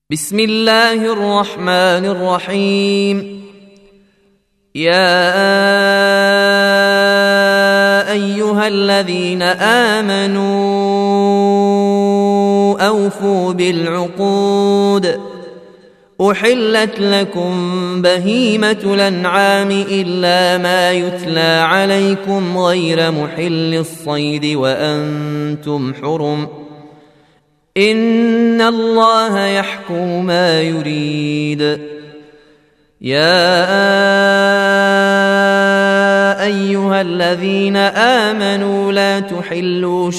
بسم الله الرحمن الرحيم. يا أيها الذين آمنوا أوفوا بالعقود. أحلت لكم بهيمة الأنعام إلا ما يتلى عليكم غير محل الصيد وأنتم حرم. إن الله يحكم ما يريد. يا أيها الذين آمنوا لا تحلوا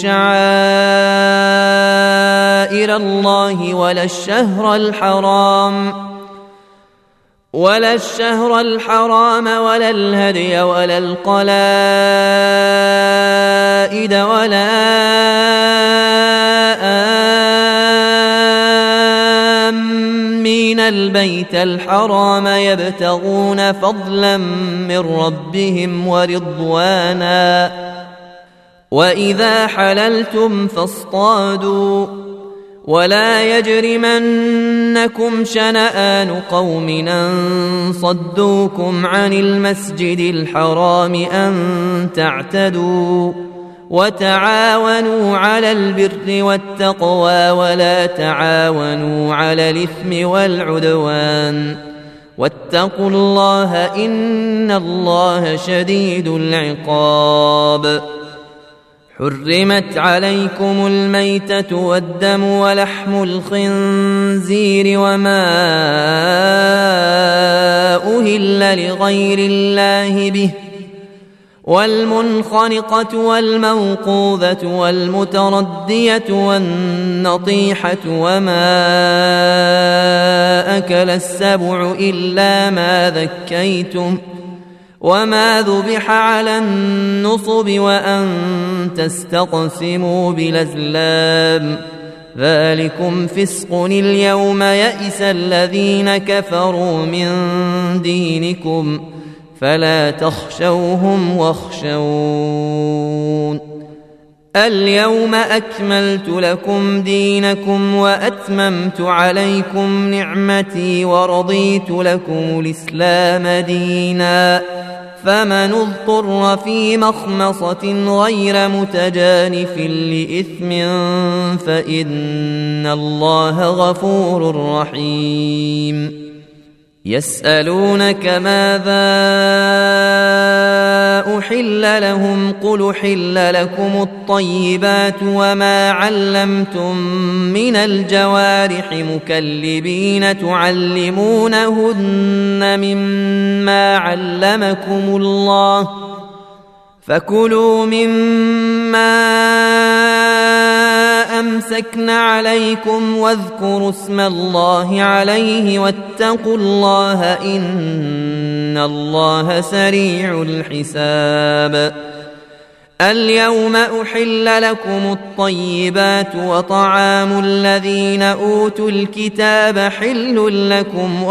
شعائر الله ولا الشهر الحرام ولا الهدي ولا القلائد ولا آمين البيت الحرام يبتغون فضلا من ربهم ورضوانا. وإذا حللتم فاصطادوا ولا يجرمنكم شنآن قوم أن صدوكم عن المسجد الحرام أن تعتدوا. وتعاونوا على البر والتقوى ولا تعاونوا على الإثم والعدوان. واتقوا الله إن الله شديد العقاب. حرمت عليكم الميتة والدم ولحم الخنزير وما أهل لغير الله به والمنخنقة والموقوذة والمتردية والنطيحة وما أكل السبع إلا ما ذكيتم وما ذبح على النصب وأن تستقسموا بالأزلام ذلكم فسق. اليوم يئس الذين كفروا من دينكم فلا تخشوهم واخشون. اليوم أكملت لكم دينكم وأتممت عليكم نعمتي ورضيت لكم الإسلام دينا. فمن اضطر في مخمصة غير متجانف لإثم فإن الله غفور رحيم. يسألونك ماذا أحل لهم قل أحل لكم الطيبات وما علمتم من الجوارح مكلبين تعلمونهن مما علمكم الله فكلوا مما أمسكن عليكم واذكروا اسم الله عليه واتقوا الله إن الله سريع الحساب. اليوم أحل لكم الطيبات وطعام الذين أوتوا الكتاب حل لكم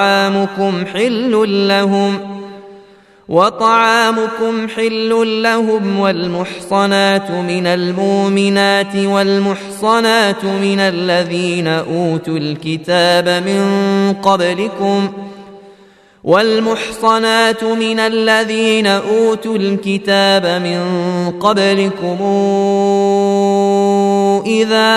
وطعامكم حل لهم والمحصنات من المؤمنات والمحصنات من الذين أوتوا الكتاب من قبلكم إذا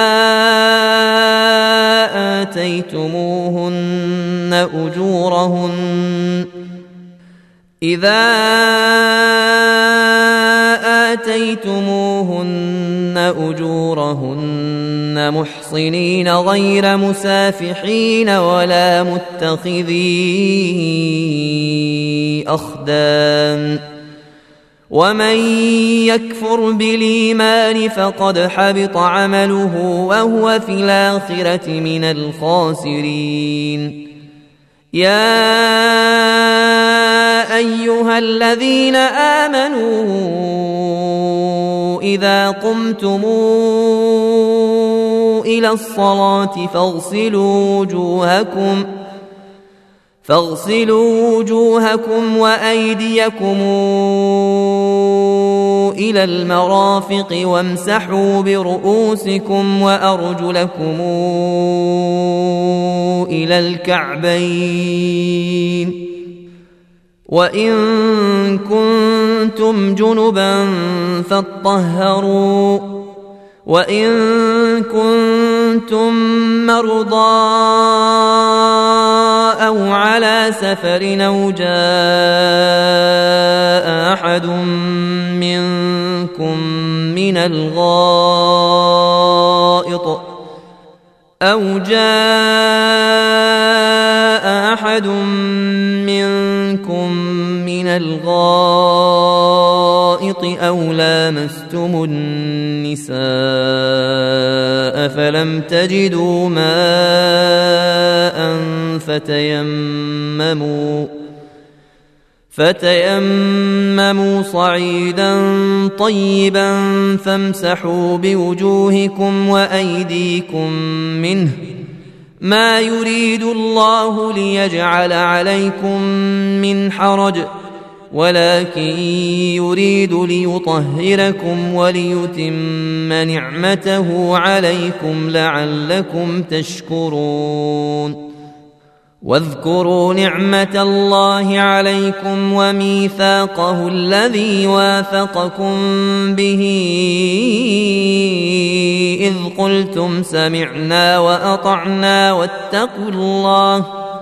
آتيتموهن أجورهن محصنين غير مسافحين ولا متخذي أخدان. ومن يكفر بالإيمان فقد حبط عمله وهو في الآخرة من الخاسرين. يا أيها الذين آمنوا إذا قمتم إلى الصلاة فاغسلوا وجوهكم وأيديكم إلى المرافق وامسحوا برؤوسكم وأرجلكم إلى الكعبين وإن كنتم جنبا فاطهروا وإن كنتم مرضى أو على سفر أو جاء أحد منكم من الغائط أو لامستم النساء فلم تجدوا ماء فتيمموا صعيدا طيبا فامسحوا بوجوهكم وأيديكم منه ما يريد الله ليجعل عليكم من حرج ولكن يريد ليطهركم وليتم نعمته عليكم لعلكم تشكرون واذكروا نعمة الله عليكم وميثاقه الذي واثقكم به إذ قلتم سمعنا وأطعنا واتقوا الله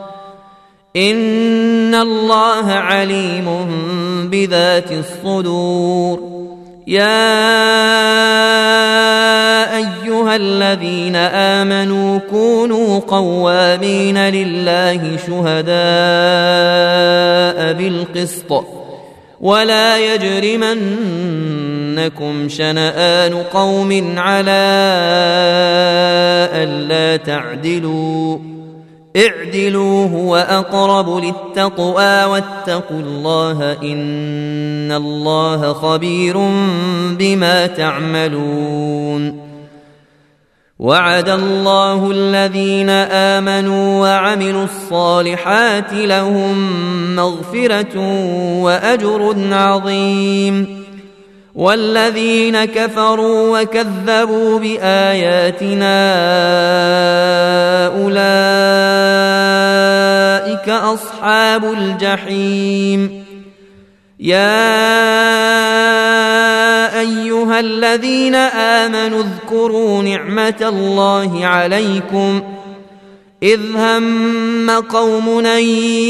إن الله عليم بذات الصدور يا أيها الذين آمنوا كونوا قوامين لله شهداء بالقسط ولا يجرمنكم شنآن قوم على ألا تعدلوا اعدلوا هو أقرب للتقوى واتقوا الله إن الله خبير بما تعملون وعد الله الذين آمنوا وعملوا الصالحات لهم مغفرة وأجر عظيم والذين كفروا وكذبوا بآياتنا أولئك أصحاب الجحيم يا أيها الذين آمنوا اذكروا نعمة الله عليكم إذ هم قوم أن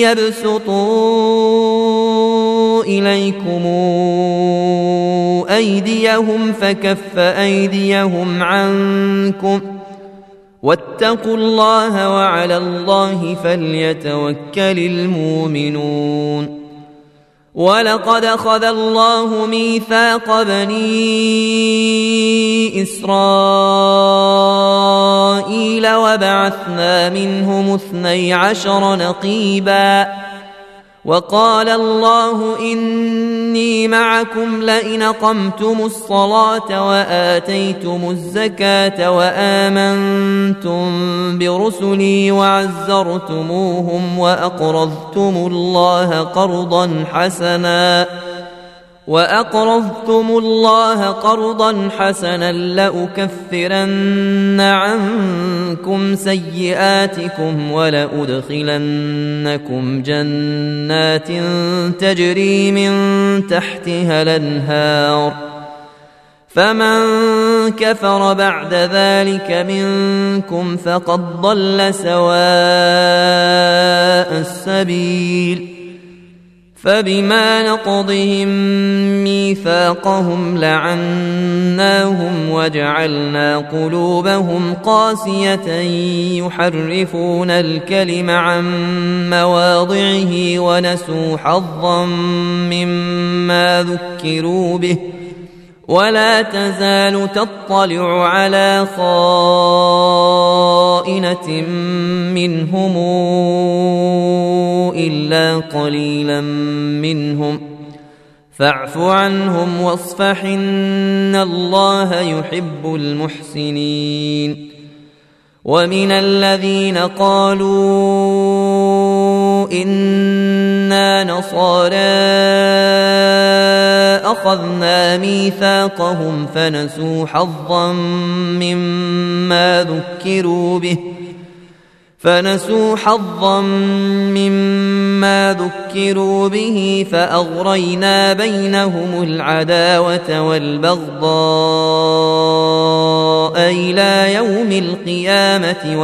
يبسطوا إليكم أيديهم فكف أيديهم عنكم واتقوا الله وعلى الله فليتوكل المؤمنون ولقد أخذ الله ميثاق بني إسرائيل وبعثنا منهم 12 نقيبا وقال الله إني معكم لئن أقمتم الصلاة وآتيتم الزكاة وآمنتم برسلي وعزرتموهم وأقرضتم الله قرضا حسنا لأكفرن عنكم سيئاتكم ولأدخلنكم جنات تجري من تحتها الأنهار فمن كفر بعد ذلك منكم فقد ضل سواء السبيل فبما نقضهم ميثاقهم لعناهم وجعلنا قلوبهم قاسية يحرفون الكلم عن مواضعه ونسوا حظا مما ذكروا به ولا تزال تطلع على خائنة منهم إلا قليلا منهم فاعف عنهم واصفح إن الله يحب المحسنين ومن الذين قالوا إنا نصارى أخذنا ميثاقهم فنسوا حظا مما ذكروا به فنسوا حظا مما ذكروا به فأغرينا بينهم العداوة والبغضاء إلى يوم القيامة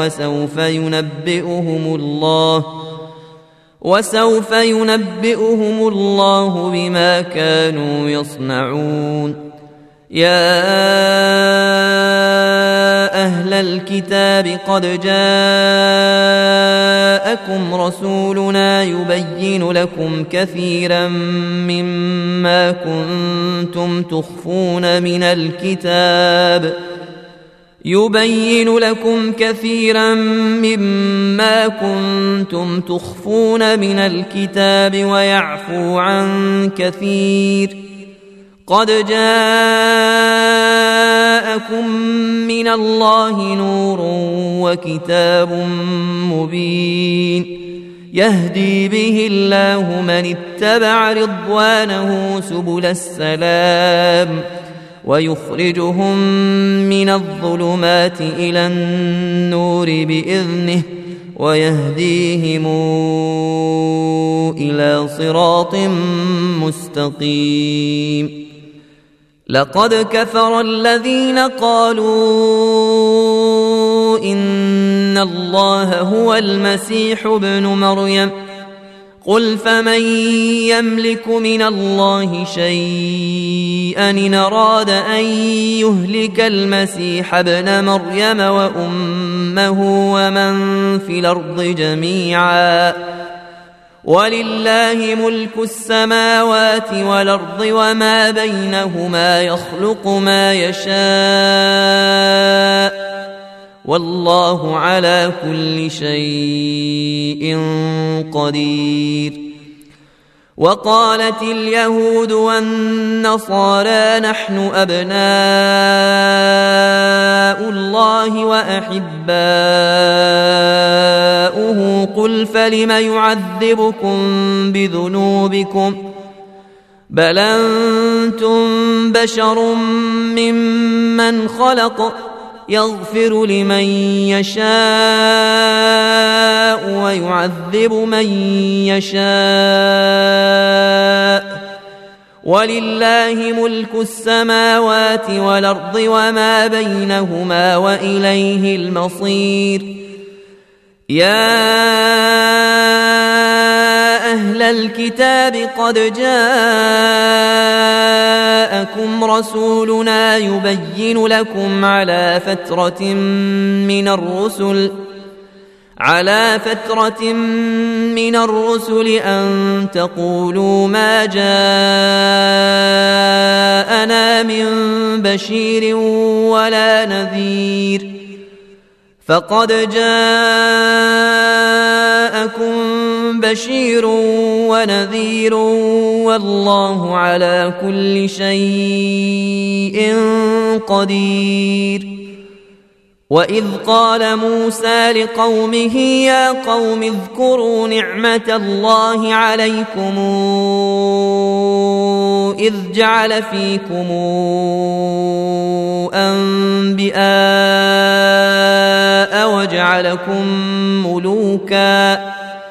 وسوف ينبئهم الله بما كانوا يصنعون. يا أهل الكتاب قد جاءكم رسولنا يبين لكم كثيرا مما كنتم تخفون من الكتاب ويعفو عن كثير. قد جاءكم من الله نور وكتاب مبين يهدي به الله من اتبع رضوانه سبل السلام ويخرجهم من الظلمات إلى النور بإذنه ويهديهم إلى صراط مستقيم. لقد كفر الذين قالوا إن الله هو المسيح ابن مريم قل فمن يملك من الله شيئا إن أراد أن يهلك المسيح ابن مريم وأمه ومن في الأرض جميعا ولله ملك السماوات والأرض وما بينهما يخلق ما يشاء والله على كل شيء قدير. وقالت اليهود والنصارى نحن أبناء الله وأحباؤه قل فلم يعذبكم بذنوبكم بل أنتم بشر ممن خلق يغفر لمن يشاء ويعذب من يشاء ولله ملك السماوات والأرض وما بينهما وإليه المصير. يا أهل الكتاب قد جاءكم رسولنا يبين لكم على فترة من الرسل أن تقولوا ما جاءنا من بشير ولا نذير فقد جاءكم بشير ونذير والله على كل شيء قدير. وإذ قال موسى لقومه يا قوم اذكروا نعمة الله عليكم إذ جعل فيكم أنبياء وجعلكم ملوكا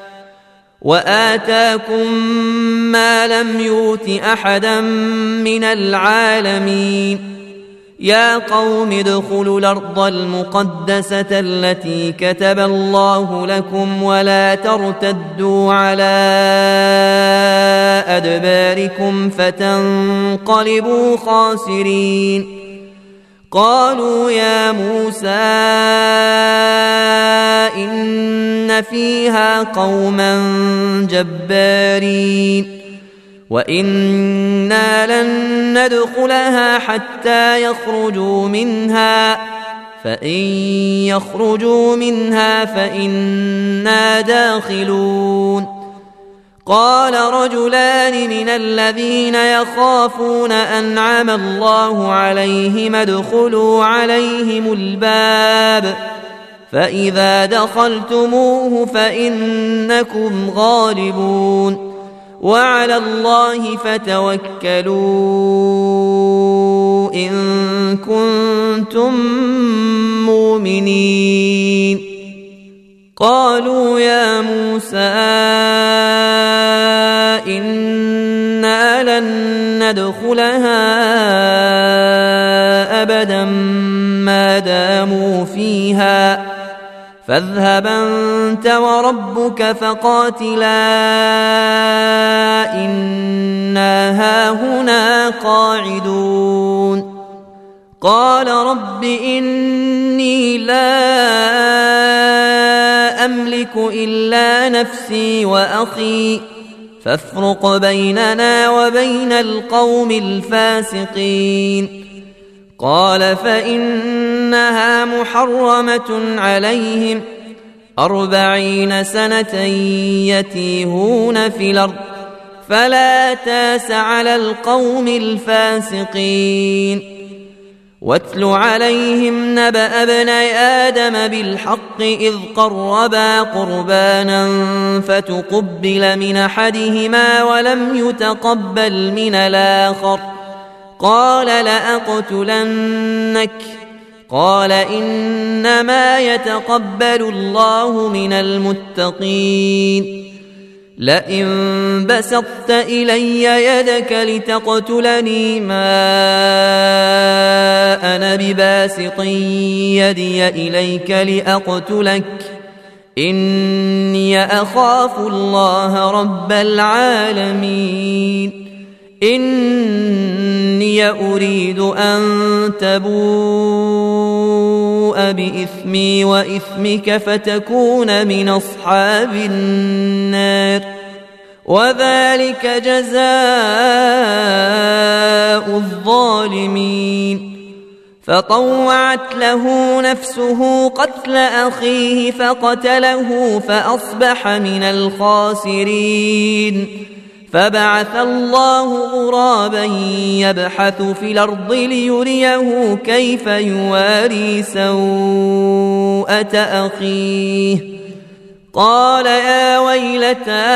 وآتاكم ما لم يؤت أحدا من العالمين. يا قوم ادخلوا الأرض المقدسة التي كتب الله لكم ولا ترتدوا على أدباركم فتنقلبوا خاسرين. قالوا يا موسى إن فيها قوما جبارين وإنا لن ندخلها حتى يخرجوا منها فإن يخرجوا منها فإنا داخلون. قال رجلان من الذين يخافون أنعم الله عليهم ادخلوا عليهم الباب فإذا دخلتموه فإنكم غالبون وعلى الله فتوكلوا إن كنتم مؤمنين. قالوا يا موسى إنا لن ندخلها أبدا ما داموا فيها فاذهب أنت وربك فقاتلا إنا هاهنا قاعدون قال رب إني لا أملك إلا نفسي وأخي فافرق بيننا وبين القوم الفاسقين قال فإنها محرمة عليهم 40 سنة يتيهون في الأرض فلا تاس على القوم الفاسقين واتل عليهم نبأ ابني آدم بالحق إذ قربا قربانا فتقبل من أحدهما ولم يتقبل من الآخر قال لأقتلنك قال إنما يتقبل الله من المتقين لئن بسطت إلي يدك لتقتلني ما أنا بباسط يدي إليك لأقتلك إني أخاف الله رب العالمين إني أريد أن تبوء بإثمي وإثمك فتكون من أصحاب النار وذلك جزاء الظالمين فطوعت له نفسه قتل أخيه فقتله فأصبح من الخاسرين فبعث الله غرابا يبحث في الأرض ليريه كيف يواري سوءة أخيه قال يا ويلتى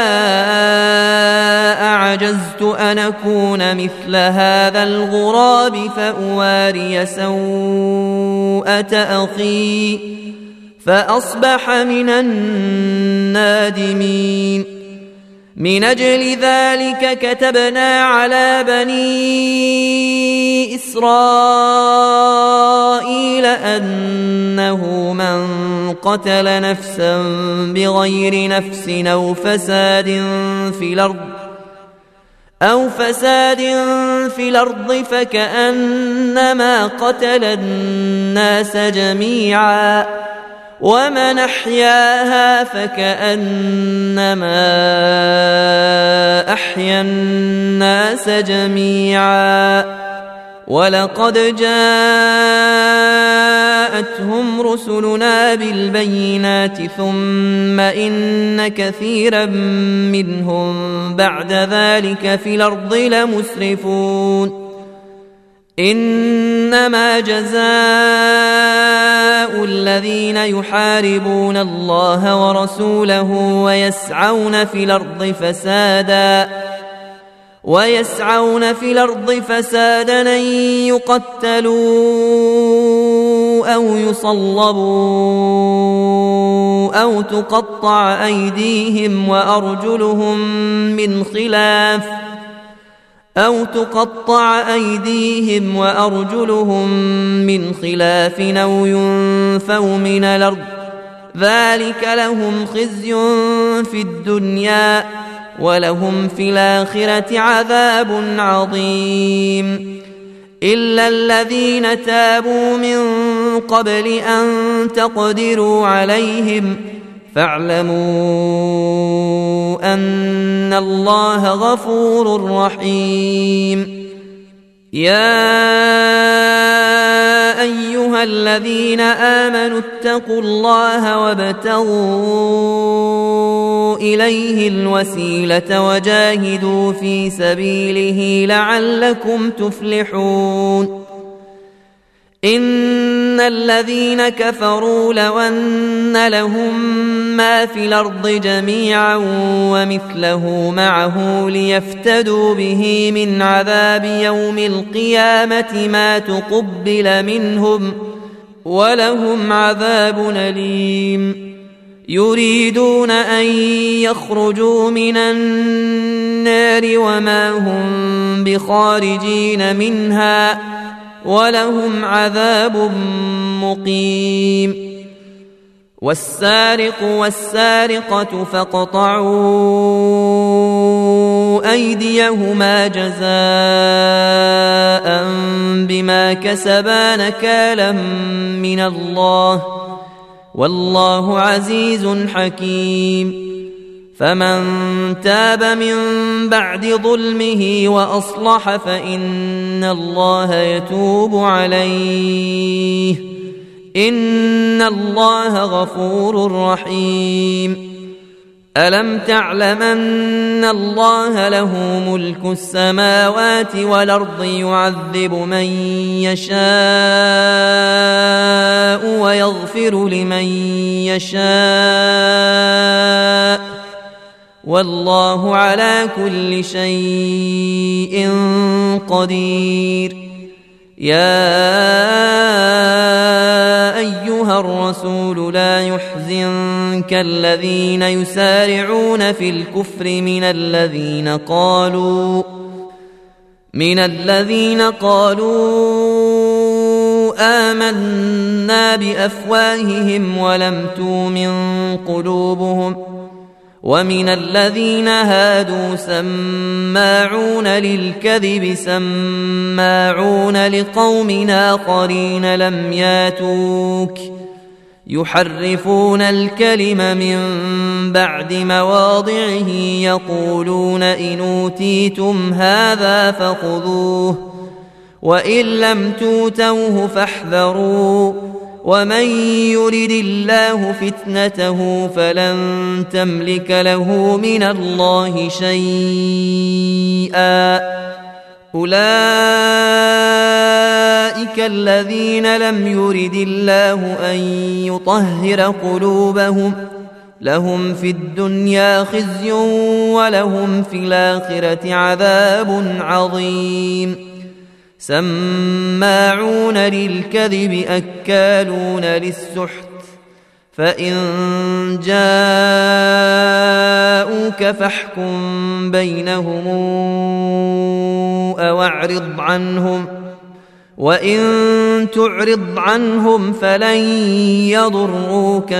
أعجزت أن أكون مثل هذا الغراب فأواري سوءة أخي فأصبح من النادمين من أجل ذلك كتبنا على بني إسرائيل أنه من قتل نفسا بغير نفس أو فساد في الأرض فكأنما قتل الناس جميعا ومن أحياها فكأنما أحيا الناس جميعا ولقد جاءتهم رسلنا بالبينات ثم إن كثيرا منهم بعد ذلك في الأرض لمسرفون إنما جزاء الذين يحاربون الله ورسوله ويسعون في الأرض فسادا أن يقتلوا أو يصلبوا أو تقطع أيديهم وأرجلهم من خلاف أو ينفوا من الأرض ذلك لهم خزي في الدنيا ولهم في الآخرة عذاب عظيم إلا الذين تابوا من قبل أن تقدروا عليهم فاعلموا أن الله غفور رحيم يا أيها الذين آمنوا اتقوا الله وابتغوا إليه الوسيلة وجاهدوا في سبيله لعلكم تفلحون إن الذين كفروا لو أن لهم ما في الأرض جميعا ومثله معه ليفتدوا به من عذاب يوم القيامة ما تقبل منهم ولهم عذاب أليم يريدون أن يخرجوا من النار وما هم بخارجين منها ولهم عذاب مقيم والسارق والسارقة فاقطعوا أيديهما جزاء بما كسبا نكالا من الله والله عزيز حكيم فمن تاب من بعد ظلمه وأصلح فإن الله يتوب عليه إن الله غفور رحيم ألم تعلم أن الله له ملك السماوات والأرض يعذب من يشاء ويغفر لمن يشاء والله على كل شيء قدير يا أيها الرسول لا يحزنك الذين يسارعون في الكفر من الذين قالوا آمنا بأفواههم ولم تؤمن قلوبهم ومن الذين هادوا سماعون للكذب سماعون لقوم آخرين لم ياتوك يحرفون الكلم من بعد مواضعه يقولون إن أوتيتم هذا فخذوه وإن لم توتوه فاحذروا ومن يرد الله فتنته فلن تملك له من الله شيئا أولئك الذين لم يرد الله أن يطهر قلوبهم لهم في الدنيا خزي ولهم في الآخرة عذاب عظيم سماعون للكذب أكالون للسحت فإن جاءوك فاحكم بينهم أو أعرض عنهم وإن تعرض عنهم فلن يضروك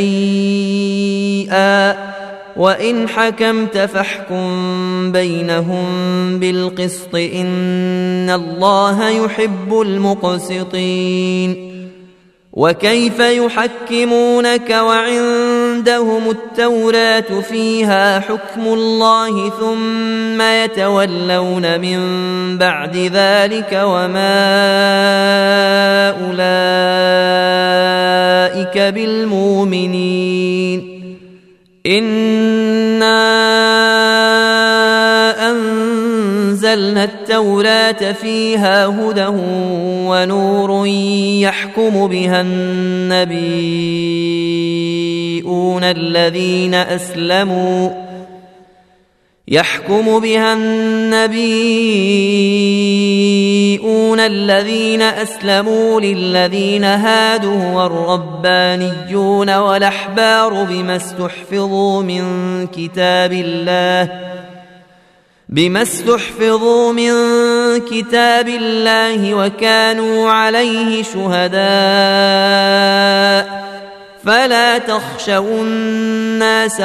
شيئا وإن حكمت فاحكم بينهم بالقسط إن الله يحب المقسطين وكيف يحكمونك وعندهم التوراة فيها حكم الله ثم يتولون من بعد ذلك وما أولئك بالمؤمنين إنا أنزلنا التوراة فيها هدى ونور يحكم بها النبيون الذين أسلموا للذين هادوا والربانيون والأحبار بما استحفظوا من كتاب الله وكانوا عليه شهداء فلا تخشوا الناس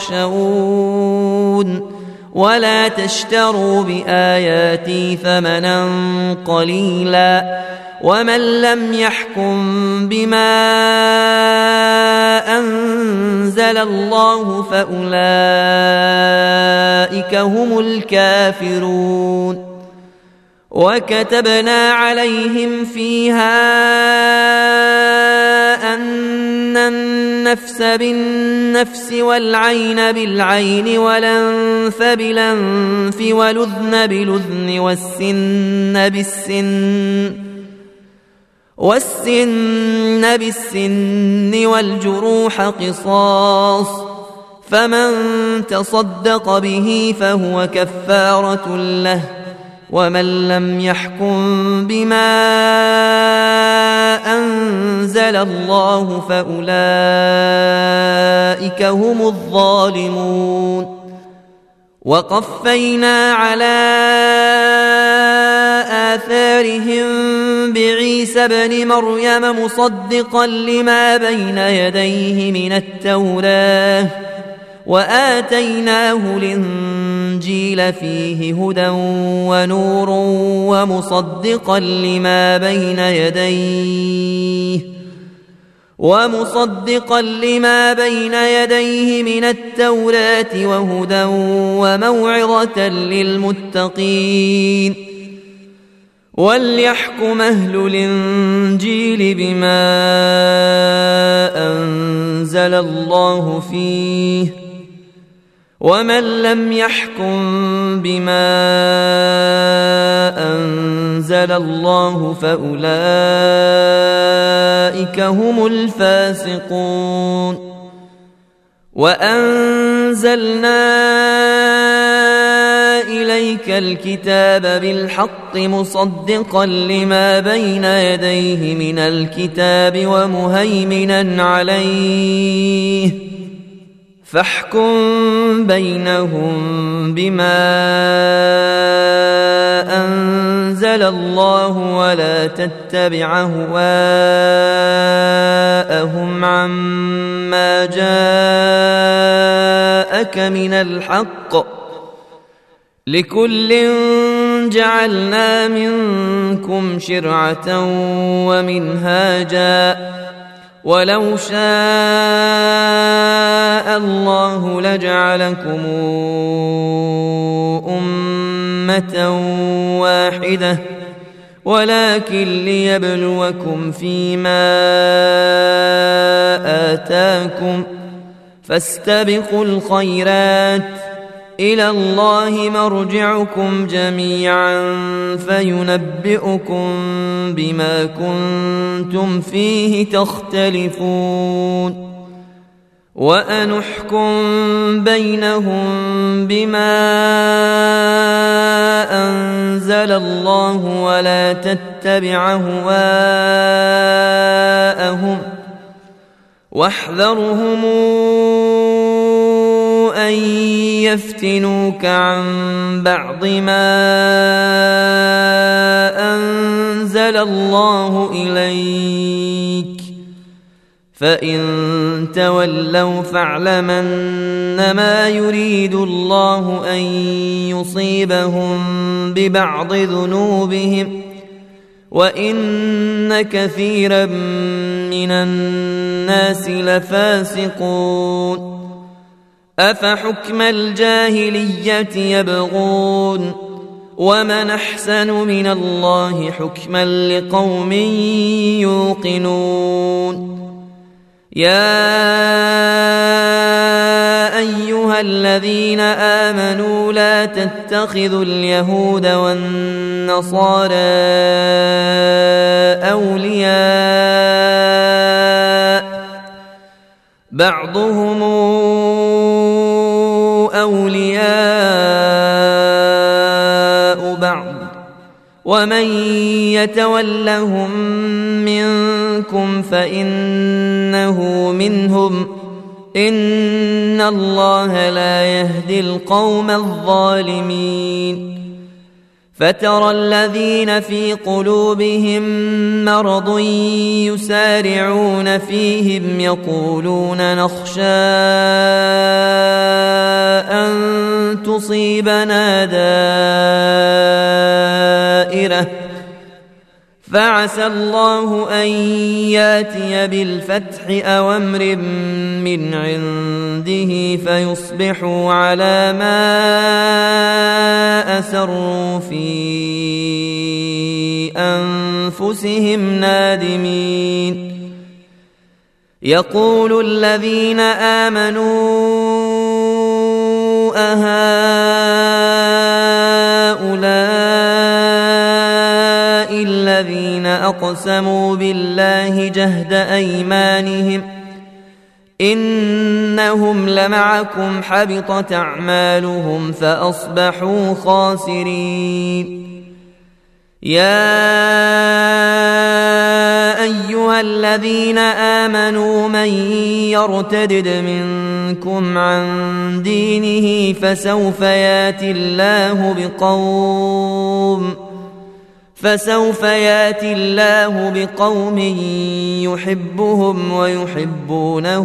واخشون ولا تشتروا بآياتي ثمنا قليلا ومن لم يحكم بما أنزل الله فأولئك هم الكافرون وكتبنا عليهم فيها أن النفس بالنفس والعين بالعين والأنف بالأنف والأذن بالأذن والسن بالسن والجروح قصاص فمن تصدق به فهو كفارة له ومن لم يحكم بما أنزل أنزل الله فأولئك هم الظالمون. وقفينا على آثارهم بعيسى ابن مريم مصدقا لما بين يديه من التوراة وآتيناه الإنجيل فيه هدى ونور ومصدقا لما بين يديه من التوراة وهدى وموعظة للمتقين. وليحكم أهل الإنجيل بما أنزل الله فيه ومن لم يحكم بما أنزل الله فأولئك هم الفاسقون. وأنزلنا إليك الكتاب بالحق مصدقا لما بين يديه من الكتاب ومهيمنا عليه فاحكم بينهم بما أنزل الله ولا تتبع أهواءهم عما جاءك من الحق لكل جعلنا منكم شرعة ومنهاجا ولو شاء الله لجعلكم أمة واحدة ولكن ليبلوكم فيما آتاكم فاستبقوا الخيرات إلى الله مرجعكم جميعا فينبئكم بما كنتم فيه تختلفون. وأنحكم بينهم بما أنزل الله ولا تتبع أهواءهم واحذرهم أن يفتنوك عن بعض ما أنزل الله إليك فإن تولوا فاعلم أنما يريد الله أن يصيبهم ببعض ذنوبهم وإن كثيرا من الناس لفاسقون. أفحكم الجاهلية يبغون ومن أحسن من الله حكما لقوم يوقنون. يا أيها الذين آمنوا لا تتخذوا اليهود والنصارى أولياء بعضهم أولياء بعض ومن يتولهم منكم فإنه منهم إن الله لا يهدي القوم الظالمين. فترى الذين في قلوبهم مرض يسارعون فيهم يقولون نخشى أن تصيبنا دائرة فعسى الله أن ياتي بالفتح أو أمر من عنده فيصبحوا على ما أسروا في أنفسهم نادمين. يقول الذين آمنوا أهؤلاء الذين أقسموا بالله جهد أيمانهم إنهم لمعكم حبطت أعمالهم فأصبحوا خاسرين. يا أيها الذين آمنوا من يرتدد منكم عن دينه فسوف يأتي الله بقوم يحبهم ويحبونه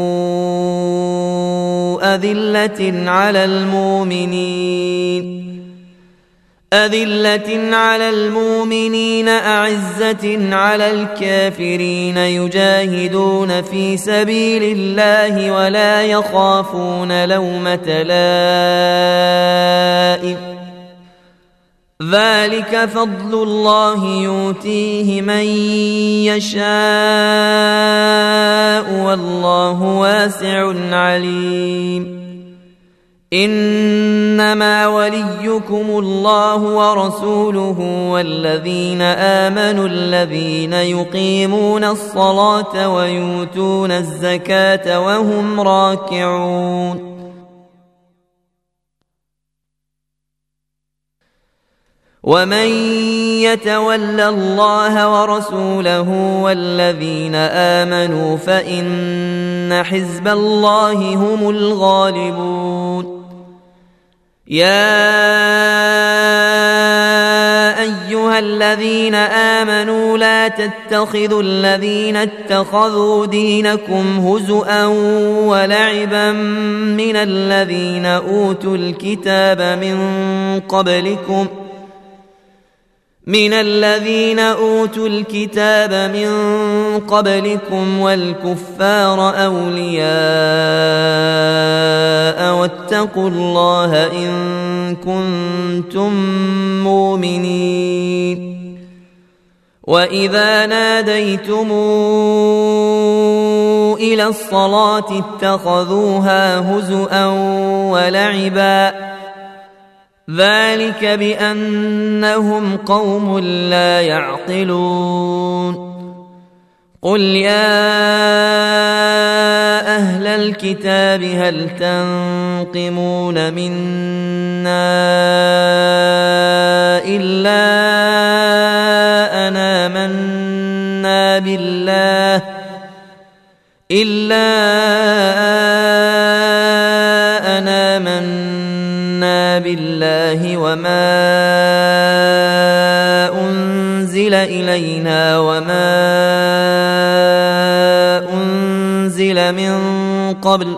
أذلة على المؤمنين أعزة على الكافرين يجاهدون في سبيل الله ولا يخافون لومة لائم ذلك فضل الله يؤتيه من يشاء والله واسع عليم إنما وليكم الله ورسوله والذين آمنوا الذين يقيمون الصلاة ويؤتون الزكاة وهم راكعون ومن يتول الله ورسوله والذين آمنوا فإن حزب الله هم الغالبون يا أيها الذين آمنوا لا تتخذوا الذين اتخذوا دينكم هزؤا ولعبا من الذين أوتوا الكتاب من قبلكم والكفار أولياء واتقوا الله إن كنتم مؤمنين وإذا ناديتم إلى الصلاة اتخذوها هزؤا ولعبا ذلك بأنهم قوم لا يعقلون قل يا أهل الكتاب هل تنقمون منا إلا أن آمنا بالله وما أنزل إلينا وما أنزل من قبل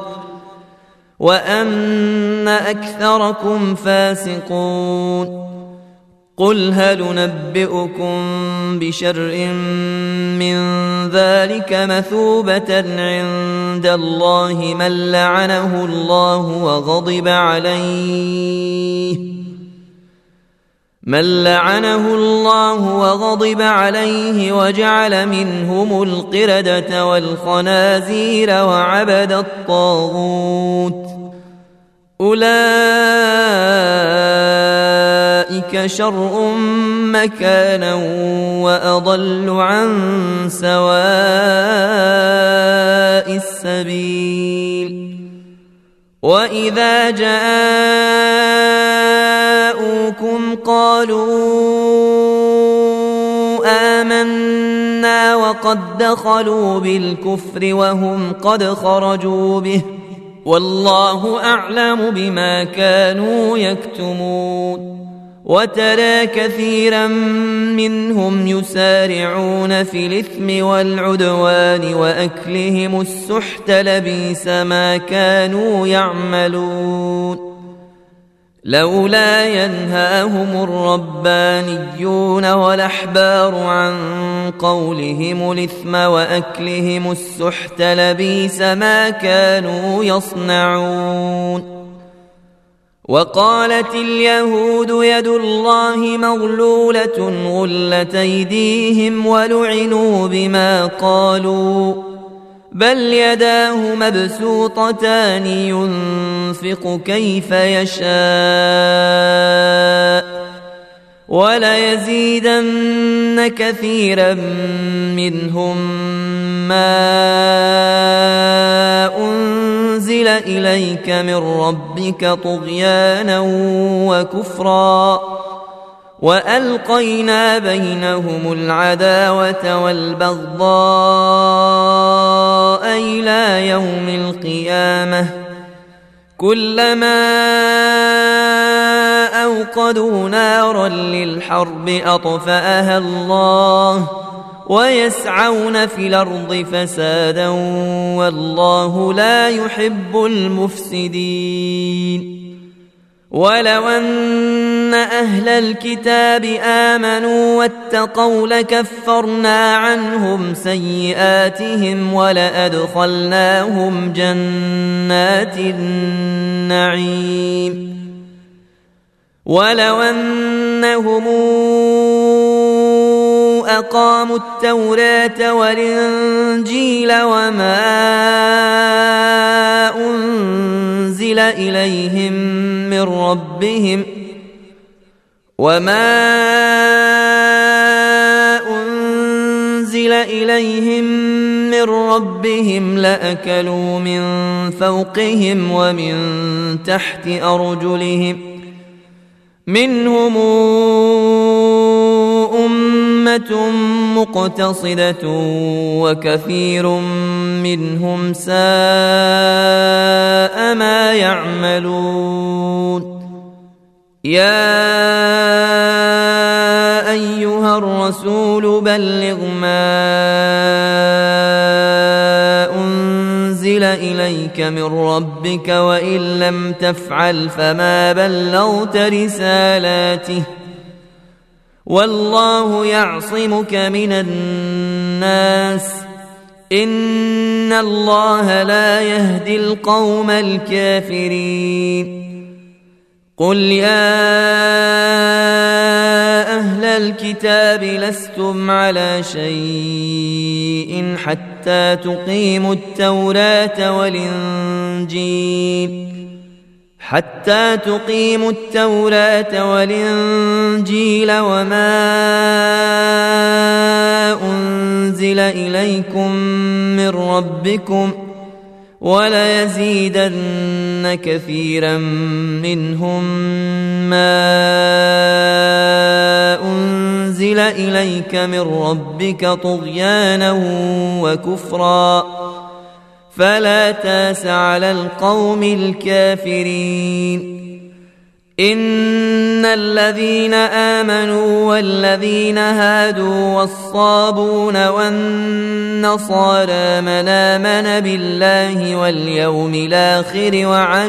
وأن أكثركم فاسقون قل هل ننبئكم بشر من ذلك مثوبة عند الله من لعنه الله وغضب عليه وجعل منهم القردة والخنازير وعبد الطاغوت أولئك شر مكانا وأضل عن سواء السبيل وإذا جاءوكم قالوا آمنا وقد دخلوا بالكفر وهم قد خرجوا به والله أعلم بما كانوا يكتمون وترى كثيرا منهم يسارعون في الإثم والعدوان وأكلهم السحت لبئس ما كانوا يعملون لولا ينهاهم الربانيون والأحبار عن قولهم الإثم وأكلهم السحت لبئس ما كانوا يصنعون وقالت اليهود يد الله مغلولة غلت أيديهم ولعنوا بما قالوا بل يداه مبسوطتان ينفق كيف يشاء وليزيدن كثيرا منهم ما أنزل إليك من ربك طغيانا وكفرا وألقينا بينهم العداوة والبغضاء إلى يوم القيامة كلما أوقدوا نارا للحرب أطفأها الله ويسعون في الأرض فسادا والله لا يحب المفسدين ولو أن أهل الكتاب آمنوا واتقوا لكفرنا عنهم سيئاتهم ولأدخلناهم جنات النعيم ولو أنهم أقاموا التوراة والإنجيل وما أنزل إليهم من ربهم لأكلوا من فوقهم ومن تحت أرجلهم منهم أمة مقتصدة وكثير منهم ساء ما يعملون يا أيها الرسول بلغ ما أنزل إليك من ربك وإن لم تفعل فما بلغت رسالاته والله يعصمك من الناس إن الله لا يهدي القوم الكافرين قل يا أهل الكتاب لستم على شيء حتى تقيموا التوراة والإنجيل وما أنزل إليكم من ربكم وليزيدن كثيرا منهم ما أنزل إليك من ربك طغيانا وكفرا فلا تاس على القوم الكافرين إن الذين آمنوا والذين هادوا والصابون والنصارى من آمن بالله واليوم الآخر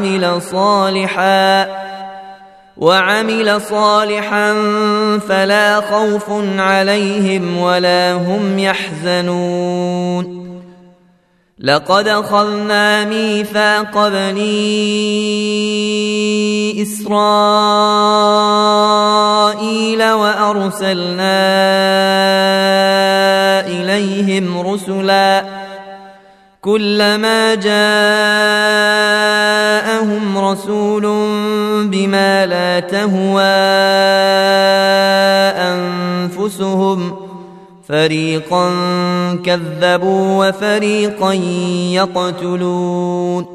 وعمل صالحا فلا خوف عليهم ولا هم يحزنون لقد أخذنا ميثاق بني إسرائيل وأرسلنا إليهم رسلا كلما جاءهم رسول بما لا تهوى أنفسهم فريقا كذبوا وفريقا يقتلون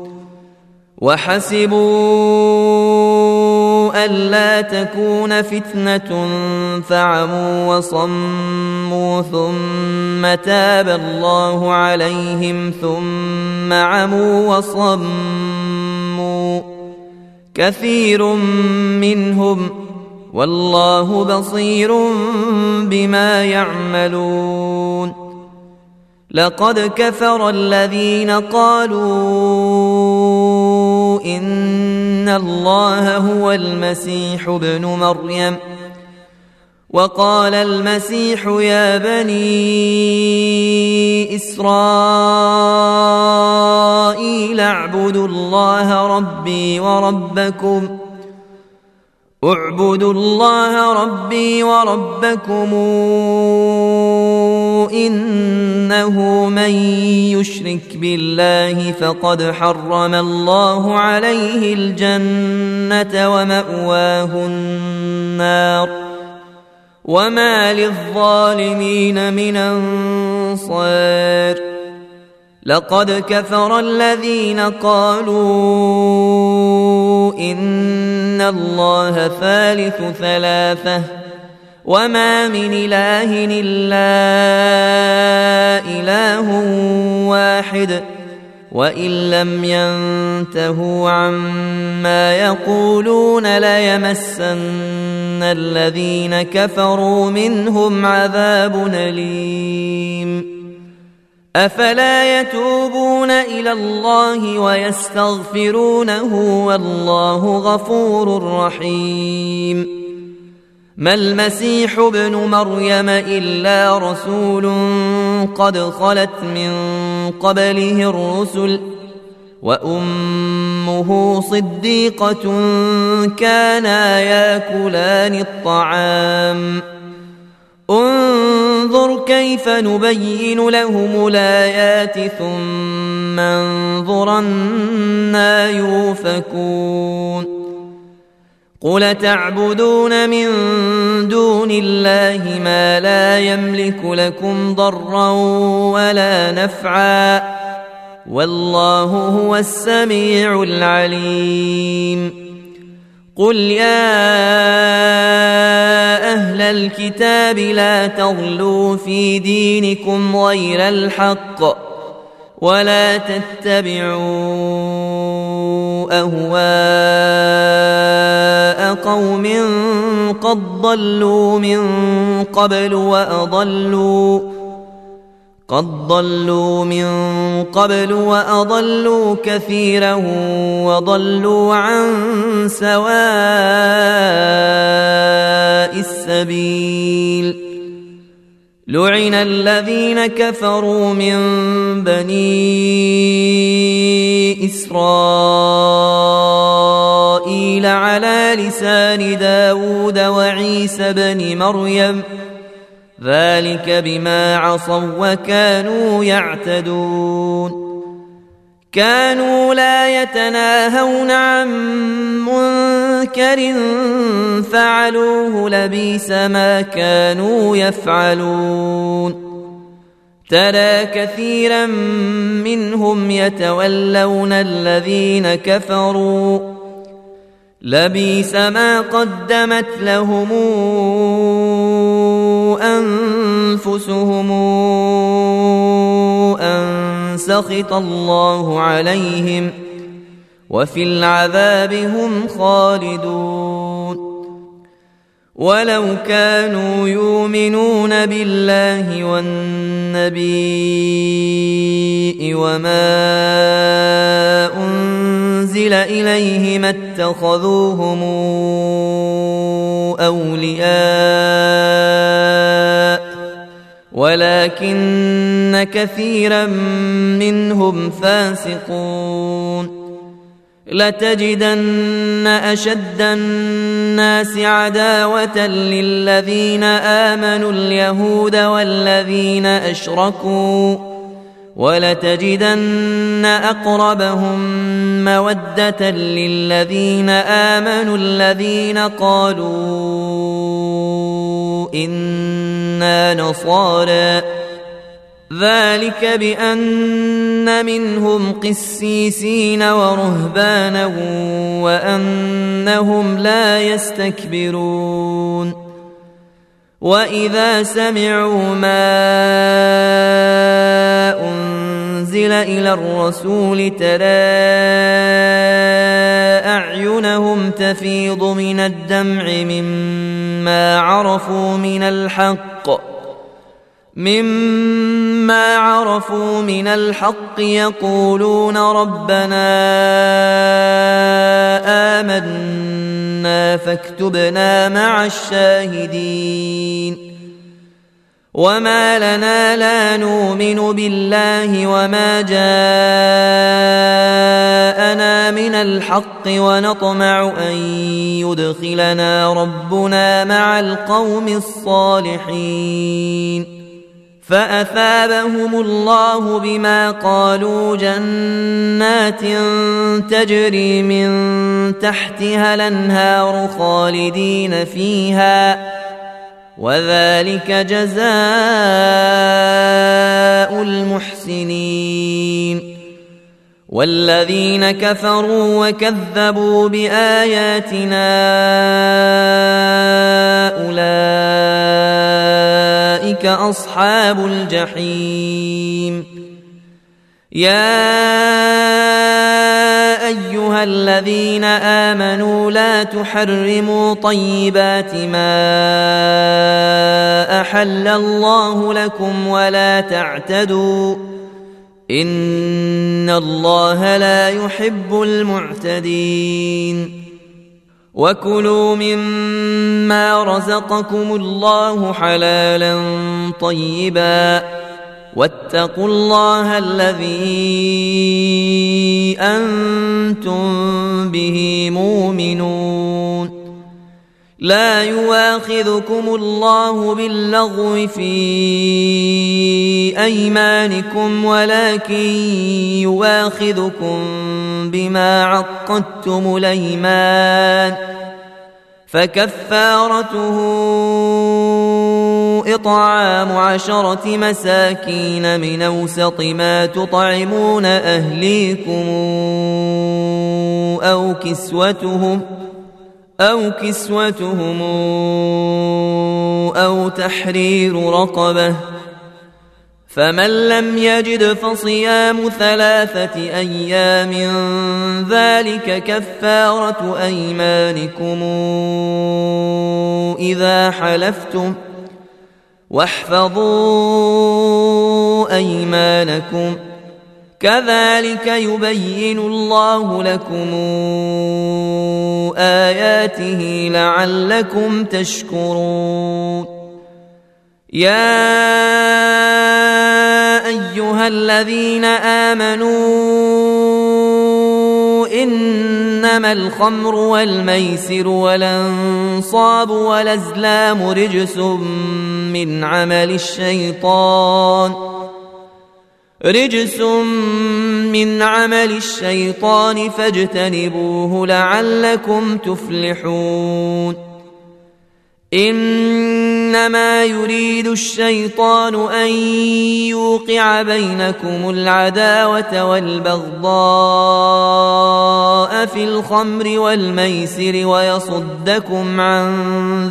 وحسبوا ألا تكون فتنة فعموا وصموا ثم تاب الله عليهم ثم عموا وصموا كثير منهم والله بصير بما يعملون لقد كفر الذين قالوا إن الله هو المسيح ابن مريم وقال المسيح يا بني إسرائيل اعبدوا الله ربي وربكم إنه من يشرك بالله فقد حرم الله عليه الجنة ومأواه النار وما للظالمين من أنصار لقد كفر الذين قالوا إن الله ثالث ثلاثة وما من إله إلا إله واحد وإن لم ينتهوا عما يقولون ليمسن الذين كفروا منهم عذاب أليم أفلا يتوبون إلى الله ويستغفرونه والله غفور رحيم ما المسيح ابن مريم إلا رسول قد خلت من قبله الرسل وأمه صديقة كانا يأكلان الطعام انظر كيف نبين لهم الآيات ثم انظر أنى يؤفكون قل تعبدون من دون الله ما لا يملك لكم ضرا ولا نفعا والله هو السميع العليم قل يا أهل الكتاب لا تغلوا في دينكم غير الحق ولا تتبعوا أهواء قوم قد ضلوا من قبل وأضلوا كثيرا وضلوا عن سواء السبيل لعن الذين كفروا من بني إسرائيل على لسان داود وعيسى بن مريم ذلك بما عصوا وكانوا يعتدون كانوا لا يتناهون عن منكر فعلوه لبئس ما كانوا يفعلون ترى كثيرا منهم يتولون الذين كفروا لبئس ما قدمت لهم أنفسهم أن سخط الله عليهم وفي العذاب هم خالدون ولو كانوا يؤمنون بالله والنبي وما أنزل إليه ما اتخذوهم أولياء ولكن كثيرا منهم فاسقون لتجدن أشد الناس عداوة للذين آمنوا اليهود والذين أشركوا ولتجدن أقربهم مودة للذين آمنوا الذين قالوا إنا نصارى ذلك بأن منهم قسيسين ورهبانا وأنهم لا يستكبرون وإذا سمعوا ما أنزل إلى الرسول ترى أعينهم تفيض من الدمع مما عرفوا من الحق يقولون ربنا آمنا فاكتبنا مع الشاهدين وما لنا لا نؤمن بالله وما جاءنا من الحق ونطمع أن يدخلنا ربنا مع القوم الصالحين فأثابهم الله بما قالوا جنات تجري من تحتها الأنهار خالدين فيها وذلك جزاء المحسنين والذين كفروا وكذبوا بآياتنا أولئك أصحاب الجحيم يا أيها الذين آمنوا لا تحرموا طيبات ما أحل الله لكم ولا تعتدوا إن الله لا يحب المعتدين وكلوا مما رزقكم الله حلالا طيبا واتقوا الله الذي أنتم به مؤمنون لا يواخذكم الله باللغو في أيمانكم ولكن يواخذكم بما عقدتم الأيمان فكفارته إطعام 10 مساكين من أوسط ما تطعمون أهليكم أو كسوتهم أو تحرير رقبة فمن لم يجد فصيام 3 أيام ذلك كفارة أيمانكم إذا حلفتم واحفظوا أيمانكم كذلك يبين الله لكم آياته لعلكم تشكرون يا أيها الذين آمنوا إنما الخمر والميسر والأنصاب والأزلام رجس من عمل الشيطان فاجتنبوه لعلكم تفلحون إنما يريد الشيطان أن يوقع بينكم العداوة والبغضاء في الخمر والميسر ويصدكم عن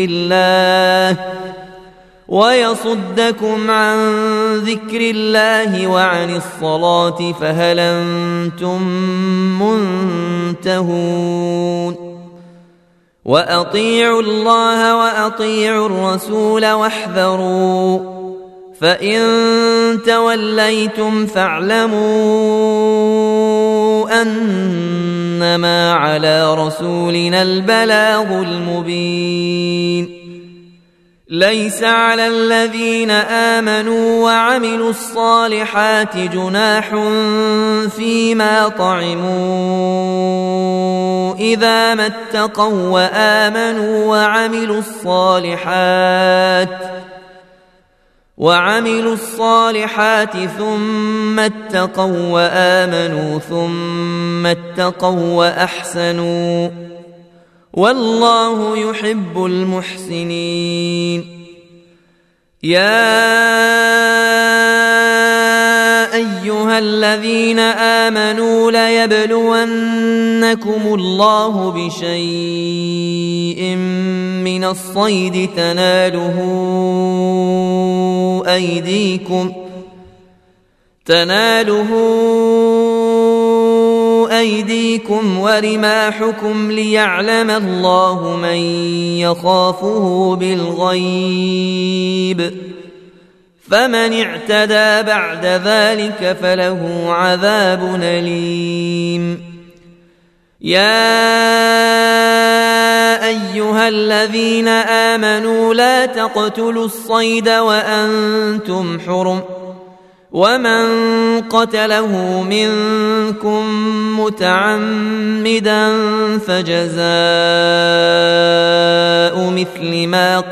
ذكر الله وعن الصلاة فهل أنتم منتهون وأطيعوا الله وأطيعوا الرسول واحذروا فإن توليتم فاعلموا أنما على رسولنا البلاغ المبين ليس على الذين آمنوا وعملوا الصالحات جناح فيما طعموا إذا ما اتقوا وآمنوا وعملوا الصالحات ثم اتقوا وآمنوا ثم اتقوا وأحسنوا والله يحب المحسنين يا أيها الذين آمنوا ليبلونكم الله بشيء من الصيد تناله أيديكم ورماحكم ليعلم الله من يخافه بالغيب فمن اعتدى بعد ذلك فله عذاب أليم يا أيها الذين آمنوا لا تقتلوا الصيد وأنتم حرم ومن قتله منكم متعمدا فجزاء مثل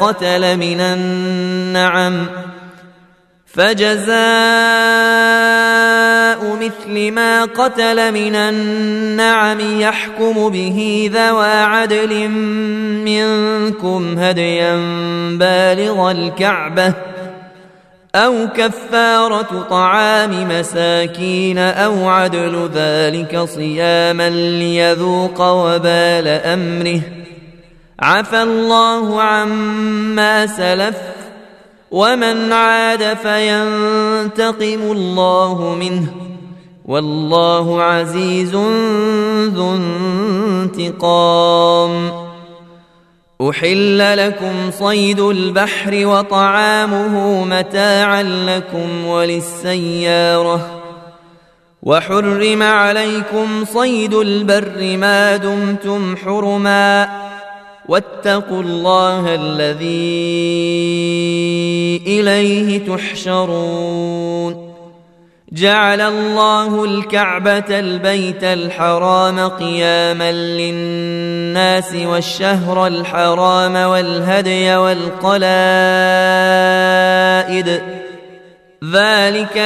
ما قتل من النعم يحكم به ذوى عدل منكم هديا بالغ الكعبة أو كفارة طعام مساكين أو عدل ذلك صياما ليذوق وبال أمره عفى الله عما سلف ومن عاد فينتقم الله منه والله عزيز ذو انتقام. أحل لكم صيد البحر وطعامه متاعا لكم وللسيارة وحرم عليكم صيد البر ما دمتم حرما واتقوا الله الذي إليه تحشرون. جعل الله الكعبة البيت الحرام قياما للناس والشهر الحرام والهدي والقلائد ذلك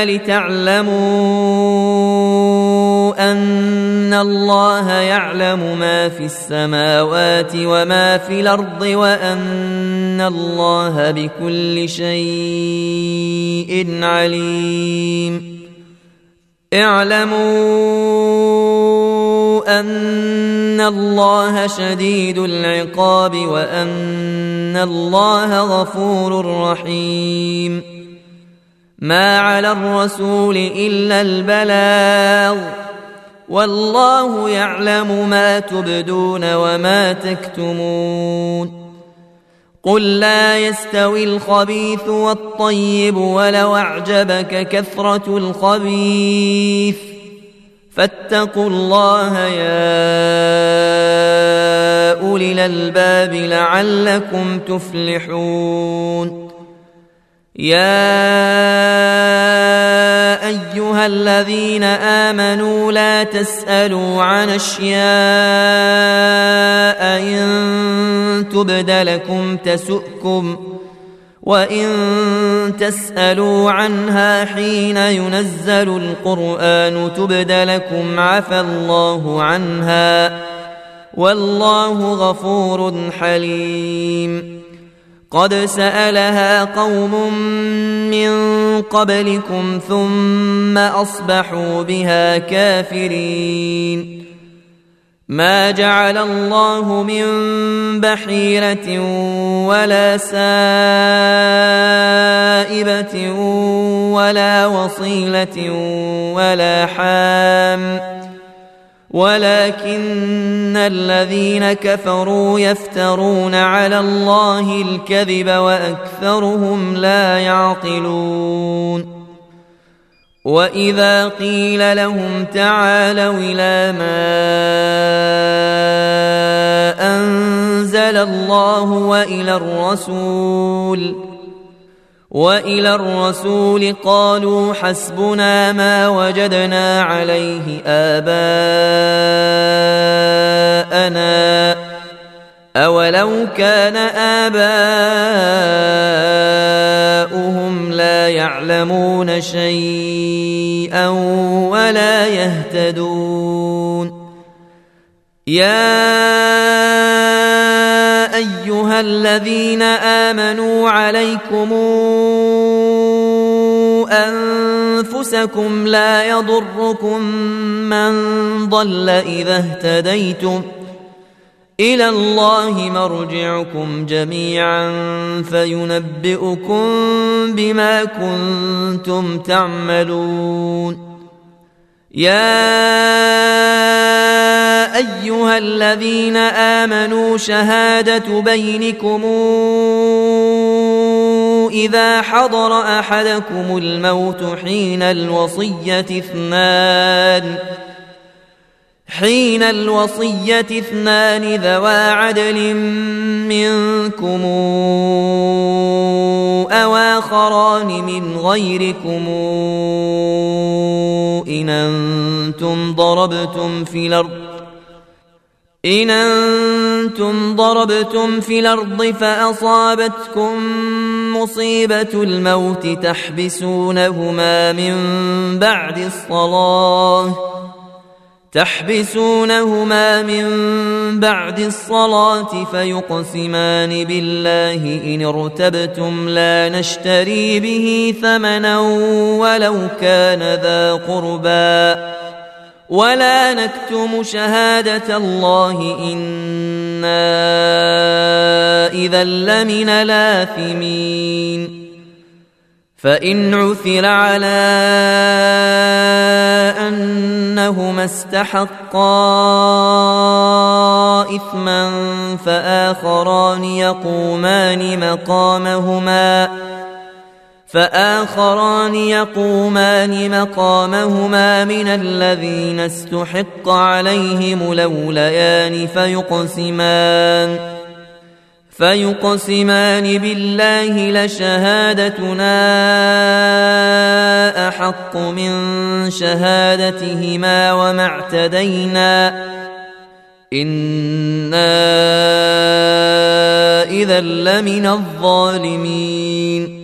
لتعلموا أن الله يعلم ما في السماوات وما في الأرض وأن الله بكل شيء عليم. اعلموا أن الله شديد العقاب وأن الله غفور رحيم. ما على الرسول إلا البلاغ والله يعلم ما تبدون وما تكتمون. قل لا يستوي الخبيث والطيب ولو أعجبك كثرة الخبيث فاتقوا الله يا أولي الألباب لعلكم تفلحون. يا أيها الذين آمنوا لا تسألوا عن أشياء إن تبد لكم تسؤكم وإن تسألوا عنها حين ينزل القرآن تبد لكم عفى الله عنها والله غفور حليم. قد سألها قوم من قبلكم ثم أصبحوا بها كافرين. ما جعل الله من بحيرة ولا سائبة ولا وصيلة ولا حام ولكن الذين كفروا يفترون على الله الكذب وأكثرهم لا يعقلون. وإذا قيل لهم تعالوا إلى ما أنزل الله وإلى الرسول قالوا حسبنا ما وجدنا عليه آباءنا أولو كان آباؤهم لا يعلمون شيئا ولا يهتدون. يا أيها الذين آمنوا عليكم أنفسكم لا يضركم من ضل إذا اهتديتم إلى الله مرجعكم جميعا فينبئكم بما كنتم تعملون. يا أيها الذين آمنوا شهادة بينكم إذا حضر أحدكم الموت حين الوصية اثنان ذوى عدل منكم أو آخران من غيركم إن أنتم ضربتم في الأرض فأصابتكم مصيبة الموت تحبسونهما من بعد الصلاة تحبسونهما من بعد الصلاة فيقسمان بالله إن ارتبتم لا نشتري به ثمنا ولو كان ذا قربى ولا نكتم شهادة الله إنا إذا لمن الآثمين فإن عثر على أنهما استحقا إثما فآخران يقومان مقامهما من الذين استحق عليهم الأوليان فيقسمان بالله لشهادتنا أحق من شهادتهما وما اعتدينا إنا إذا لمن الظالمين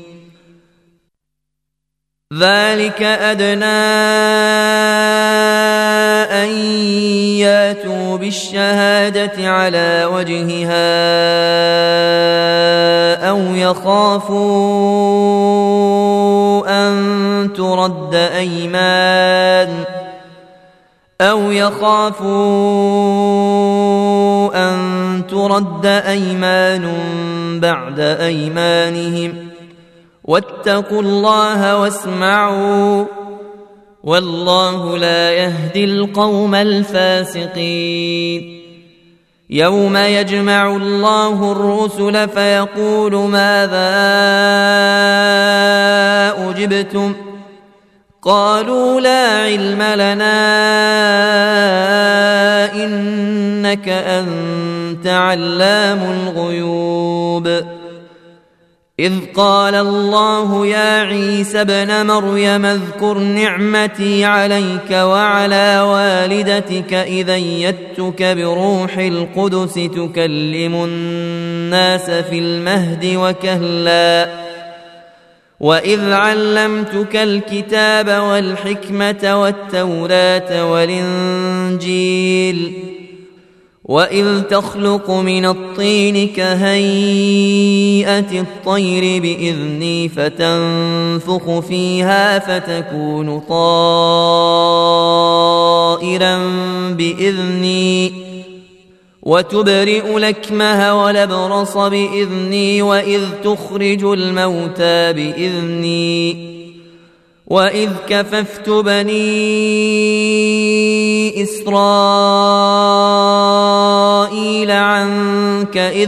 ذلك أدنى أن ياتوا بالشهادة على وجهها أو يخافوا أن ترد أيمان بعد أيمانهم واتقوا الله واسمعوا والله لا يهدي القوم الفاسقين يوم يجمع الله الرسل فيقول ماذا أجبتم قالوا لا علم لنا إنك أنت علام الغيوب إذ قال الله يا عيسى ابن مريم اذكر نعمتي عليك وعلى والدتك إذ أيدتك بروح القدس تكلم الناس في المهد وكهلا وإذ علمتك الكتاب والحكمة والتوراة والإنجيل وإذ تخلق من الطين كهيئة الطير بإذني فتنفخ فيها فتكون طائرا بإذني وتبرئ الأكمه والأبرص بإذني وإذ تخرج الموتى بإذني وإذ كففت بني إسرائيل عنك إذ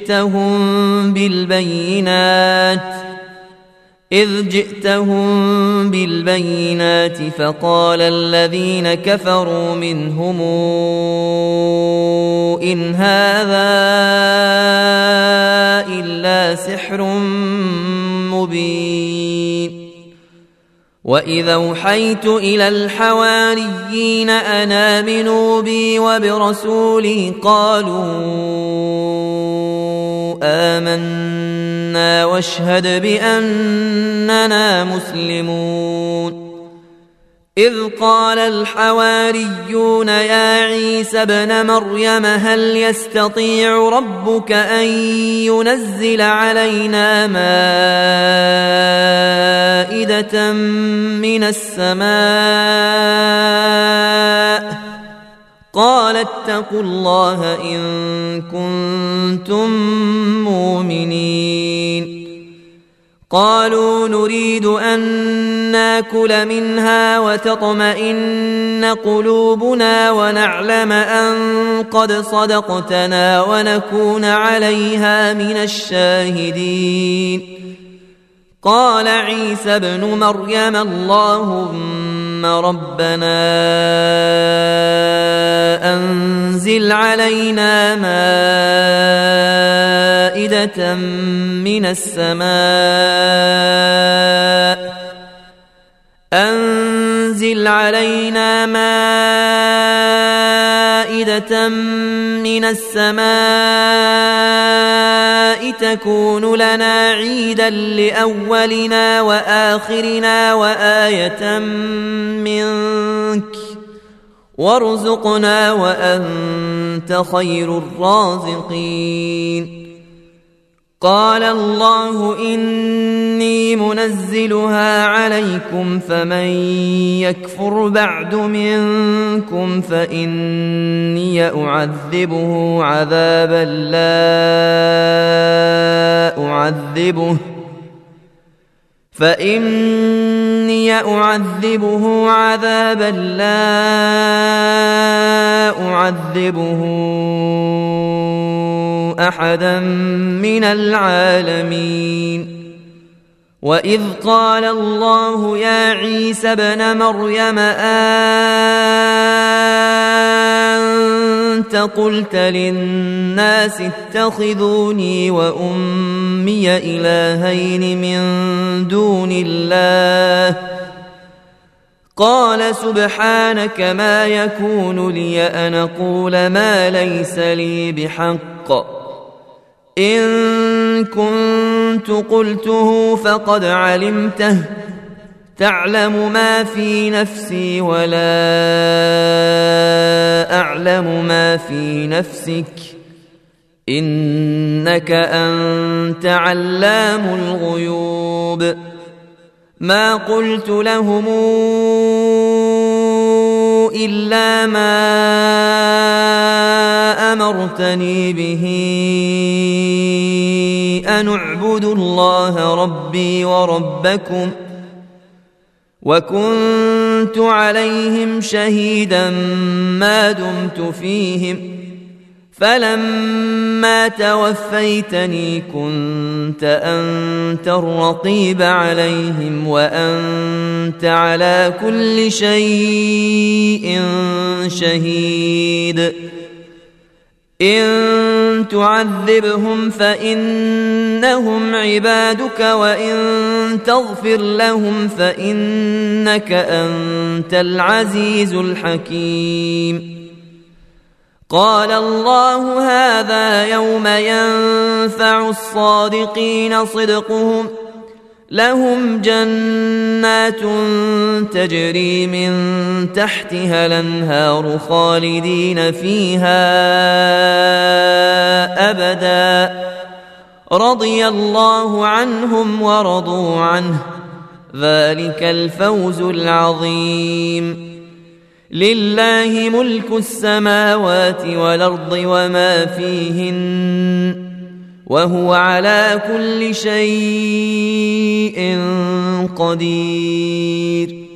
جئتهم بالبينات فقال الذين كفروا منهم إن هذا إلا سحر مبين وإذا أوحيت إلى الحواريين أن آمنوا بي وبرسولي قالوا آمنا واشهد بأننا مسلمون إذ قال الحواريون يا عيسى ابن مريم هل يستطيع ربك أن ينزل علينا مائدة من السماء قال اتقوا الله إن كنتم مؤمنين قالوا نريد أن ناكل منها وتطمئن قلوبنا ونعلم أن قد صدقتنا ونكون عليها من الشاهدين قال عيسى ابن مريم اللهم ربنا أنزل علينا مائدة من السماء أنزل علينا مائدة من السماء تكون لنا عيدا لأولنا وآخرنا وآية منك وارزقنا وأنت خير الرازقين. قال الله إني منزلها عليكم فمن يكفر بعد منكم فإني أعذبه عذابا لا أعذبه أحدا من العالمين. وإذ قال الله يا عيسى ابن مريم أنت قلت للناس اتخذوني وأمي إلهين من دون الله قال سبحانك ما يكون لي أن أقول ما ليس لي بحق إن كنت قلته فقد علمته تعلم ما في نفسي ولا أعلم ما في نفسك إنك أنت علام الغيوب. ما قلت لهم إلا ما أمرتني به أن اعبدوا الله ربي وربكم وكنت عليهم شهيدا ما دمت فيهم فلما توفيتني كنت أنت الرقيب عليهم وأنت على كل شيء شهيد. إن تعذبهم فإنهم عبادك وإن تغفر لهم فإنك أنت العزيز الحكيم. قال الله هذا يوم ينفع الصادقين صدقهم لهم جنات تجري من تحتها الأنهار خالدين فيها أبدا رضي الله عنهم ورضوا عنه ذلك الفوز العظيم. لله ملك السماوات والأرض وما فيهن وهو على كل شيء قدير.